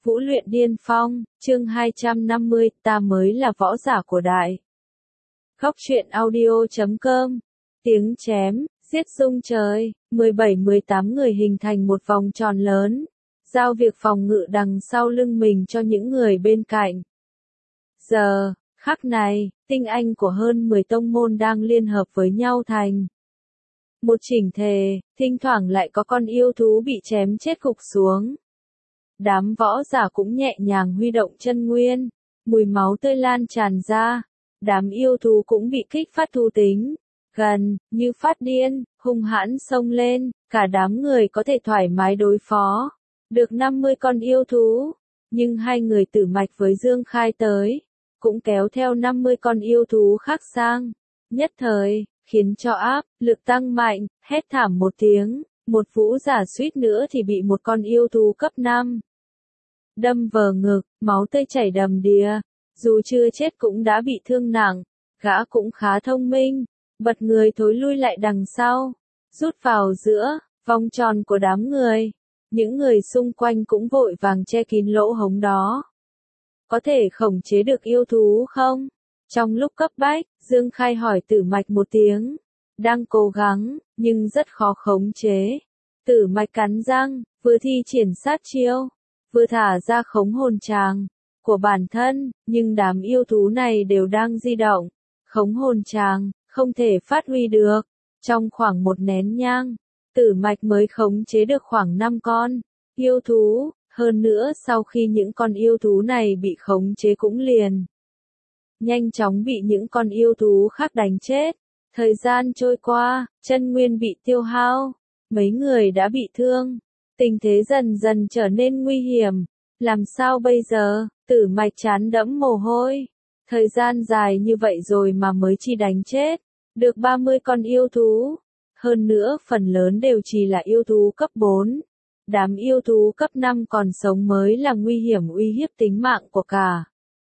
Vũ luyện điên phong, chương 250, ta mới là võ giả của đại. Góc truyện audio.com. Tiếng chém, giết rung trời, 17-18 người hình thành một vòng tròn lớn, giao việc phòng ngự đằng sau lưng mình cho những người bên cạnh. Giờ, khắc này, tinh anh của hơn 10 tông môn đang liên hợp với nhau thành một chỉnh thể, thỉnh thoảng lại có con yêu thú bị chém chết gục xuống. Đám võ giả cũng nhẹ nhàng huy động chân nguyên, mùi máu tươi lan tràn ra, đám yêu thú cũng bị kích phát thú tính, gần, như phát điên, hung hãn xông lên, cả đám người có thể thoải mái đối phó, được 50 con yêu thú, nhưng hai người Tử Mạch với Dương Khai tới, cũng kéo theo 50 con yêu thú khác sang, nhất thời, khiến cho áp lực tăng mạnh, hét thảm một tiếng, một vũ giả suýt nữa thì bị một con yêu thú cấp 5 đâm vào ngực, máu tươi chảy đầm đìa, dù chưa chết cũng đã bị thương nặng, gã cũng khá thông minh, bật người thối lui lại đằng sau, rút vào giữa vòng tròn của đám người, những người xung quanh cũng vội vàng che kín lỗ hổng đó. Có thể khống chế được yêu thú không? Trong lúc cấp bách, Dương Khai hỏi Tử Mạch một tiếng, đang cố gắng, nhưng rất khó khống chế. Tử Mạch cắn răng, vừa thi triển sát chiêu, vừa thả ra khống hồn tràng của bản thân, nhưng đám yêu thú này đều đang di động. Khống hồn tràng không thể phát huy được. Trong khoảng một nén nhang, Tử Mạch mới khống chế được khoảng 5 con yêu thú, hơn nữa sau khi những con yêu thú này bị khống chế cũng liền nhanh chóng bị những con yêu thú khác đánh chết. Thời gian trôi qua, chân nguyên bị tiêu hao, mấy người đã bị thương. Tình thế dần dần trở nên nguy hiểm. Làm sao bây giờ? Tử Mạch chán đẫm mồ hôi. Thời gian dài như vậy rồi mà mới chỉ đánh chết được 30 con yêu thú. Hơn nữa phần lớn đều chỉ là yêu thú cấp 4. Đám yêu thú cấp 5 còn sống mới là nguy hiểm uy hiếp tính mạng của cả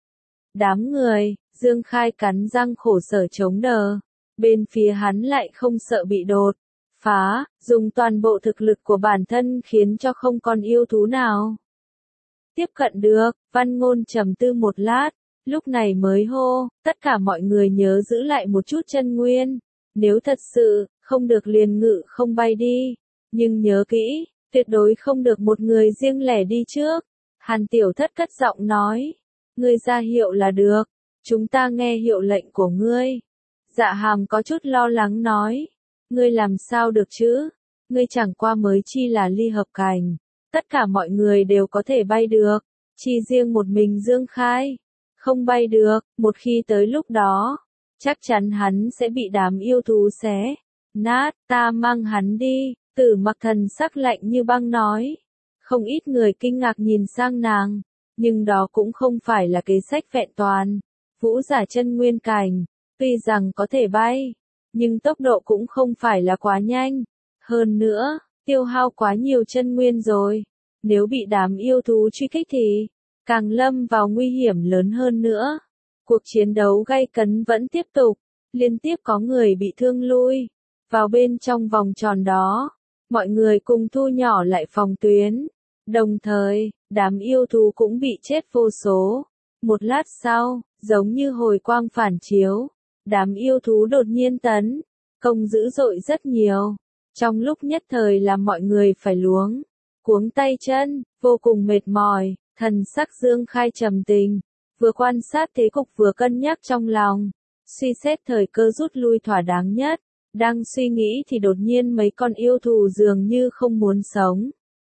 đám người. Dương Khai cắn răng khổ sở chống đỡ. Bên phía hắn lại không sợ bị đột phá, dùng toàn bộ thực lực của bản thân khiến cho không còn yêu thú nào tiếp cận được. Văn Ngôn trầm tư một lát, lúc này mới hô, tất cả mọi người nhớ giữ lại một chút chân nguyên, nếu thật sự không được liền ngự không bay đi, nhưng nhớ kỹ, tuyệt đối không được một người riêng lẻ đi trước. Hàn Tiểu Thất cất giọng nói, ngươi ra hiệu là được, chúng ta nghe hiệu lệnh của ngươi. Dạ Hàm có chút lo lắng nói, ngươi làm sao được chứ, ngươi chẳng qua mới chi là ly hợp cảnh, tất cả mọi người đều có thể bay được, chỉ riêng một mình Dương Khai không bay được. Một khi tới lúc đó, chắc chắn hắn sẽ bị đám yêu thú xé nát. Ta mang hắn đi. Tử Mặc thần sắc lạnh như băng nói. Không ít người kinh ngạc nhìn sang nàng, nhưng đó cũng không phải là kế sách vẹn toàn. Vũ giả chân nguyên cảnh, tuy rằng có thể bay, nhưng tốc độ cũng không phải là quá nhanh. Hơn nữa, tiêu hao quá nhiều chân nguyên rồi. Nếu bị đám yêu thú truy kích thì càng lâm vào nguy hiểm lớn hơn nữa. Cuộc chiến đấu gay cấn vẫn tiếp tục, liên tiếp có người bị thương lui vào bên trong vòng tròn đó. Mọi người cùng thu nhỏ lại phòng tuyến. Đồng thời, đám yêu thú cũng bị chết vô số. Một lát sau, giống như hồi quang phản chiếu, đám yêu thú đột nhiên tấn công dữ dội rất nhiều. Trong lúc nhất thời làm mọi người phải luống cuống tay chân, vô cùng mệt mỏi. Thần sắc Dương Khai trầm tình, vừa quan sát thế cục vừa cân nhắc trong lòng, suy xét thời cơ rút lui thỏa đáng nhất. Đang suy nghĩ thì đột nhiên mấy con yêu thú dường như không muốn sống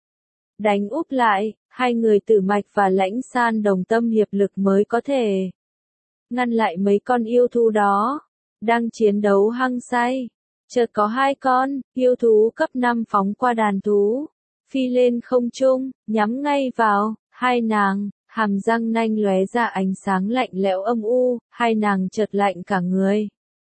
đánh úp lại. Hai người Tử Mạch và Lãnh San đồng tâm hiệp lực mới có thể ngăn lại mấy con yêu thú đó. Đang chiến đấu hăng say, chợt có hai con yêu thú cấp 5 phóng qua đàn thú, phi lên không trung, nhắm ngay vào hai nàng. Hàm răng nanh lóe ra ánh sáng lạnh lẽo âm u, hai nàng chợt lạnh cả người.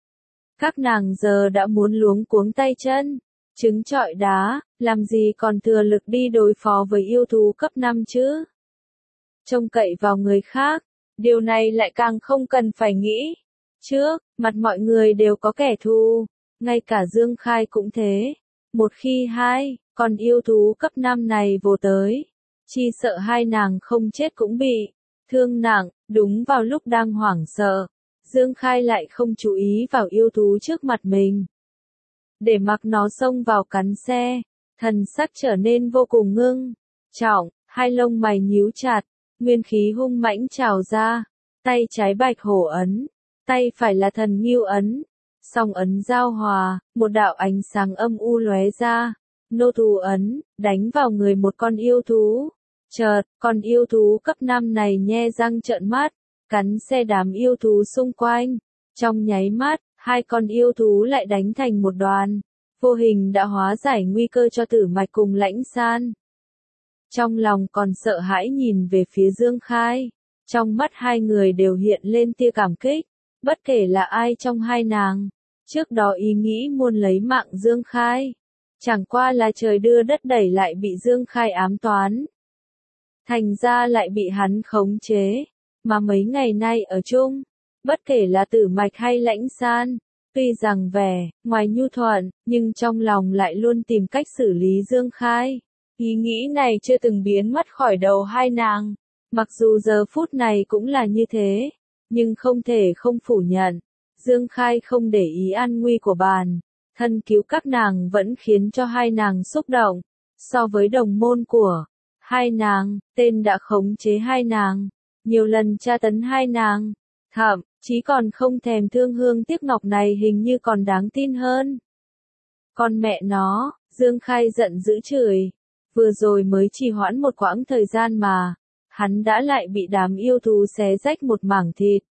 Các nàng giờ đã muốn luống cuống tay chân, trứng trọi đá, làm gì còn thừa lực đi đối phó với yêu thú cấp 5 chứ. Trông cậy vào người khác, điều này lại càng không cần phải nghĩ. Trước mặt mọi người đều có kẻ thù, ngay cả Dương Khai cũng thế. Một khi hai con yêu thú cấp 5 này vồ tới, Chi sợ hai nàng không chết cũng bị thương nặng. Đúng vào lúc đang hoảng sợ, Dương Khai lại không chú ý vào yêu thú trước mặt mình. Để mặc nó xông vào cắn xe, thần sắc trở nên vô cùng ngưng trọng, hai lông mày nhíu chặt, nguyên khí hung mãnh trào ra, tay trái bạch hổ ấn, tay phải là thần ngưu ấn, song ấn giao hòa, một đạo ánh sáng âm u lóe ra, nô thú ấn, đánh vào người một con yêu thú. Chợt, con yêu thú cấp 5 này nhe răng trợn mắt, cắn xe đám yêu thú xung quanh. Trong nháy mắt, hai con yêu thú lại đánh thành một đoàn, vô hình đã hóa giải nguy cơ cho Tử Mạch cùng Lãnh San. Trong lòng còn sợ hãi nhìn về phía Dương Khai, trong mắt hai người đều hiện lên tia cảm kích, bất kể là ai trong hai nàng, trước đó ý nghĩ muốn lấy mạng Dương Khai, chẳng qua là trời đưa đất đẩy lại bị Dương Khai ám toán. Thành ra lại bị hắn khống chế, mà mấy ngày nay ở chung, bất kể là Tử Mạch hay Lãnh San, tuy rằng vẻ ngoài nhu thuận, nhưng trong lòng lại luôn tìm cách xử lý Dương Khai. Ý nghĩ này chưa từng biến mất khỏi đầu hai nàng, mặc dù giờ phút này cũng là như thế, nhưng không thể không phủ nhận, Dương Khai không để ý an nguy của bản thân cứu các nàng vẫn khiến cho hai nàng xúc động. So với đồng môn của hai nàng, tên đã khống chế hai nàng, nhiều lần tra tấn hai nàng, thậm chí còn không thèm thương hương tiếc ngọc này hình như còn đáng tin hơn. Con mẹ nó, Dương Khai giận dữ chửi, vừa rồi mới trì hoãn một quãng thời gian mà, hắn đã lại bị đám yêu thú xé rách một mảng thịt.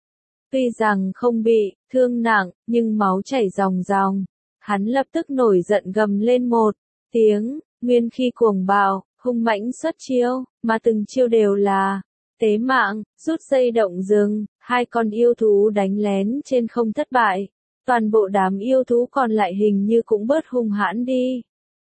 Tuy rằng không bị thương nặng, nhưng máu chảy ròng ròng, hắn lập tức nổi giận gầm lên một tiếng, nguyên khí cuồng bạo, hung mãnh xuất chiêu, mà từng chiêu đều là tế mạng, rút dây động rừng, hai con yêu thú đánh lén trên không thất bại, toàn bộ đám yêu thú còn lại hình như cũng bớt hung hãn đi.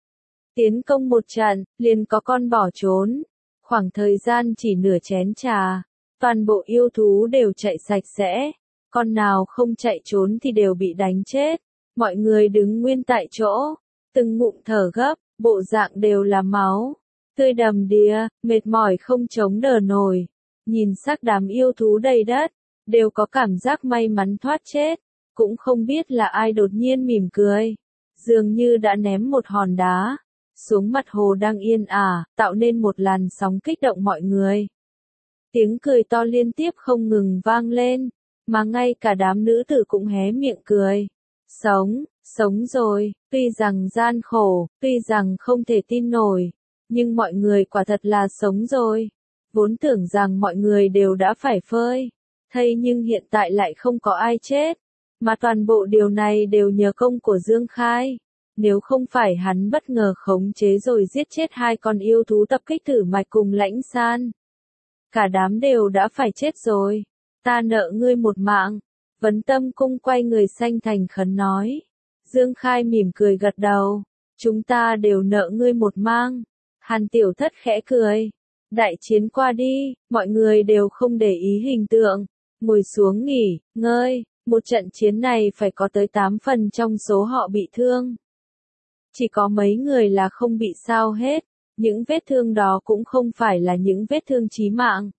Tiến công một trận, liền có con bỏ trốn, khoảng thời gian chỉ nửa chén trà, toàn bộ yêu thú đều chạy sạch sẽ, con nào không chạy trốn thì đều bị đánh chết, mọi người đứng nguyên tại chỗ, từng ngụm thở gấp, bộ dạng đều là máu tươi đầm đìa, mệt mỏi không chống đỡ nổi. Nhìn xác đám yêu thú đầy đất, đều có cảm giác may mắn thoát chết, cũng không biết là ai đột nhiên mỉm cười, dường như đã ném một hòn đá xuống mặt hồ đang yên ả, tạo nên một làn sóng kích động mọi người. Tiếng cười to liên tiếp không ngừng vang lên, mà ngay cả đám nữ tử cũng hé miệng cười. Sống rồi, tuy rằng gian khổ, tuy rằng không thể tin nổi, nhưng mọi người quả thật là sống rồi. Vốn tưởng rằng mọi người đều đã phải phơi thây nhưng hiện tại lại không có ai chết, mà toàn bộ điều này đều nhờ công của Dương Khai. Nếu không phải hắn bất ngờ khống chế rồi giết chết hai con yêu thú tập kích Tử Mạch cùng Lãnh San, cả đám đều đã phải chết rồi. Ta nợ ngươi một mạng. Vấn Tâm Cung quay người xanh thành khấn nói. Dương Khai mỉm cười gật đầu. Chúng ta đều nợ ngươi một mang. Hàn Tiểu Thất khẽ cười. Đại chiến qua đi, mọi người đều không để ý hình tượng, ngồi xuống nghỉ ngơi. Một trận chiến này phải có tới 8 phần trong số họ bị thương. Chỉ có mấy người là không bị sao hết, những vết thương đó cũng không phải là những vết thương chí mạng.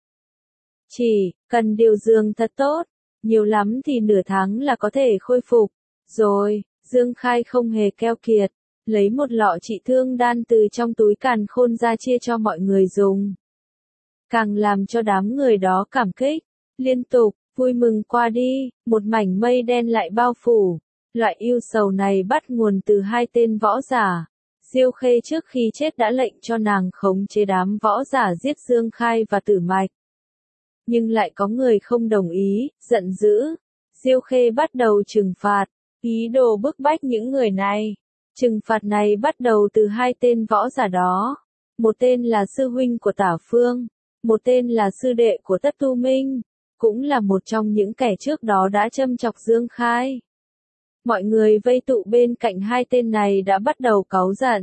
Chỉ cần điều dưỡng thật tốt, nhiều lắm thì nửa tháng là có thể khôi phục. Rồi, Dương Khai không hề keo kiệt, lấy một lọ trị thương đan từ trong túi càn khôn ra chia cho mọi người dùng. Càng làm cho đám người đó cảm kích, liên tục, vui mừng qua đi, một mảnh mây đen lại bao phủ. Loại ưu sầu này bắt nguồn từ hai tên võ giả. Diêu Khê trước khi chết đã lệnh cho nàng khống chế đám võ giả giết Dương Khai và Tử Mạch. Nhưng lại có người không đồng ý, giận dữ. Diêu Khê bắt đầu trừng phạt, ý đồ bức bách những người này. Trừng phạt này bắt đầu từ hai tên võ giả đó. Một tên là sư huynh của Tả Phương, một tên là sư đệ của Tất Tu Minh, cũng là một trong những kẻ trước đó đã châm chọc Dương Khai. Mọi người vây tụ bên cạnh hai tên này đã bắt đầu cáu giận.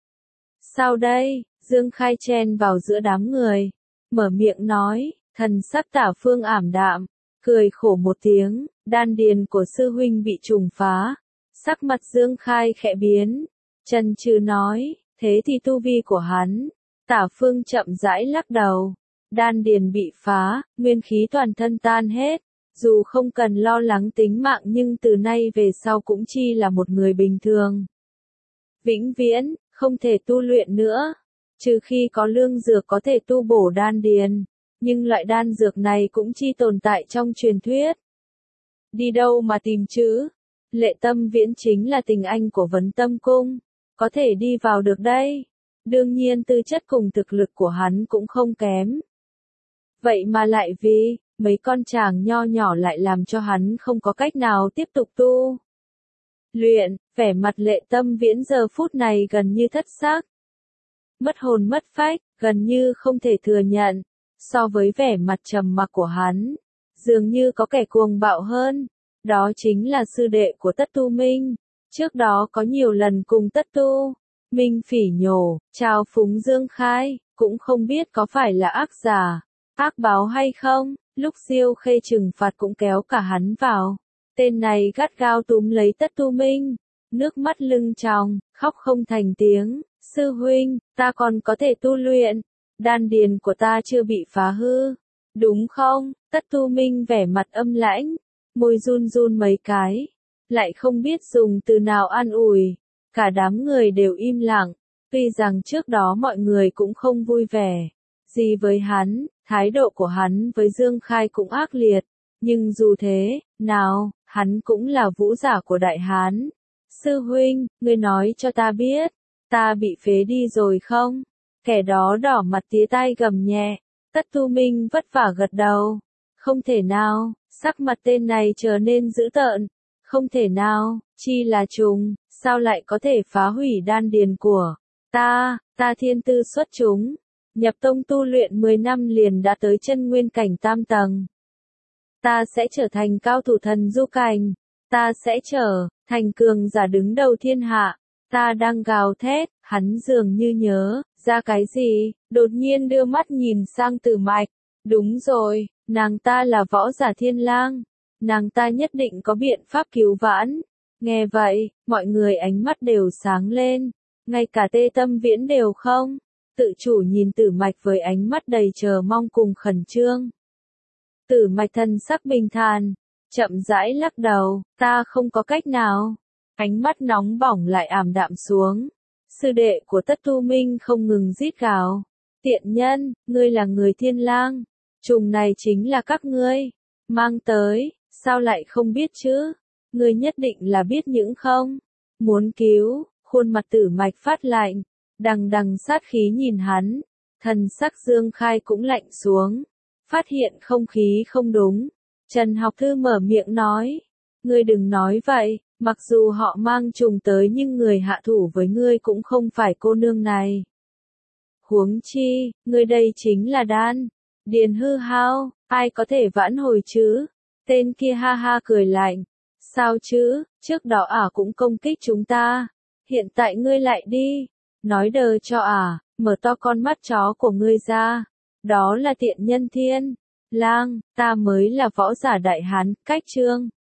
Sao đây? Dương Khai chen vào giữa đám người, mở miệng nói, thần sắc Tả Phương ảm đạm, cười khổ một tiếng, đan điền của sư huynh bị trùng phá. Sắc mặt Dương Khai khẽ biến, chần chừ nói, thế thì tu vi của hắn, Tả Phương chậm rãi lắc đầu. Đan điền bị phá, nguyên khí toàn thân tan hết. Dù không cần lo lắng tính mạng nhưng từ nay về sau cũng chi là một người bình thường. Vĩnh viễn, không thể tu luyện nữa. Trừ khi có lương dược có thể tu bổ đan điền. Nhưng loại đan dược này cũng chi tồn tại trong truyền thuyết. Đi đâu mà tìm chứ? Lệ Tâm Viễn chính là tình anh của Vấn Tâm Cung. Có thể đi vào được đây. Đương nhiên tư chất cùng thực lực của hắn cũng không kém. Vậy mà lại vì mấy con chàng nho nhỏ lại làm cho hắn không có cách nào tiếp tục tu luyện. Vẻ mặt Lệ Tâm Viễn giờ phút này gần như thất xác. Mất hồn mất phách, gần như không thể thừa nhận. So với vẻ mặt trầm mặc của hắn, dường như có kẻ cuồng bạo hơn. Đó chính là sư đệ của Tất Tu Minh. Trước đó có nhiều lần cùng Tất Tu Minh phỉ nhổ, trao phúng Dương Khai, cũng không biết có phải là ác giả, ác báo hay không. Lúc Diêu Khê trừng phạt cũng kéo cả hắn vào. Tên này gắt gao túm lấy Tất Tu Minh, nước mắt lưng tròng, khóc không thành tiếng. Sư huynh, ta còn có thể tu luyện. Đan điền của ta chưa bị phá hư. Đúng không? Tất Tu Minh vẻ mặt âm lãnh, môi run run mấy cái, lại không biết dùng từ nào an ủi. Cả đám người đều im lặng, tuy rằng trước đó mọi người cũng không vui vẻ gì với hắn, thái độ của hắn với Dương Khai cũng ác liệt, nhưng dù thế nào, hắn cũng là vũ giả của Đại Hán. Sư huynh, ngươi nói cho ta biết, ta bị phế đi rồi không? Kẻ đó đỏ mặt tía tai gầm nhẹ. Tất Tu Minh vất vả gật đầu. Không thể nào, sắc mặt tên này trở nên dữ tợn. Không thể nào, chi là trùng, sao lại có thể phá hủy đan điền của ta thiên tư xuất chúng. Nhập tông tu luyện 10 năm liền đã tới chân nguyên cảnh tam tầng. Ta sẽ trở thành cao thủ thần du cảnh. Ta sẽ trở thành cường giả đứng đầu thiên hạ. Ta đang gào thét, hắn dường như nhớ ra cái gì, đột nhiên đưa mắt nhìn sang Tử Mạch. Đúng rồi, nàng ta là võ giả Thiên Lang. Nàng ta nhất định có biện pháp cứu vãn. Nghe vậy, mọi người ánh mắt đều sáng lên. Ngay cả Tê Tâm Viễn đều không tự chủ nhìn Tử Mạch với ánh mắt đầy chờ mong cùng khẩn trương. Tử Mạch thân sắc bình thản, chậm rãi lắc đầu, ta không có cách nào. Ánh mắt nóng bỏng lại ảm đạm xuống. Sư đệ của Tất Tu Minh không ngừng rít gào. Tiện nhân, ngươi là người Thiên Lang. Trùng này chính là các ngươi mang tới, sao lại không biết chứ? Ngươi nhất định là biết những không? Muốn cứu, khuôn mặt Tử Mạch phát lạnh, đằng đằng sát khí nhìn hắn. Thần sắc Dương Khai cũng lạnh xuống. Phát hiện không khí không đúng. Trần Học Thư mở miệng nói. Ngươi đừng nói vậy. Mặc dù họ mang trùng tới nhưng người hạ thủ với ngươi cũng không phải cô nương này. Huống chi, ngươi đây chính là đan điền hư hao, ai có thể vãn hồi chứ? Tên kia ha ha cười lạnh. Sao chứ, trước đó cũng công kích chúng ta. Hiện tại ngươi lại đi. Nói đờ cho mở to con mắt chó của ngươi ra. Đó là tiện nhân Thiên Lang, ta mới là võ giả Đại Hán, cách chương.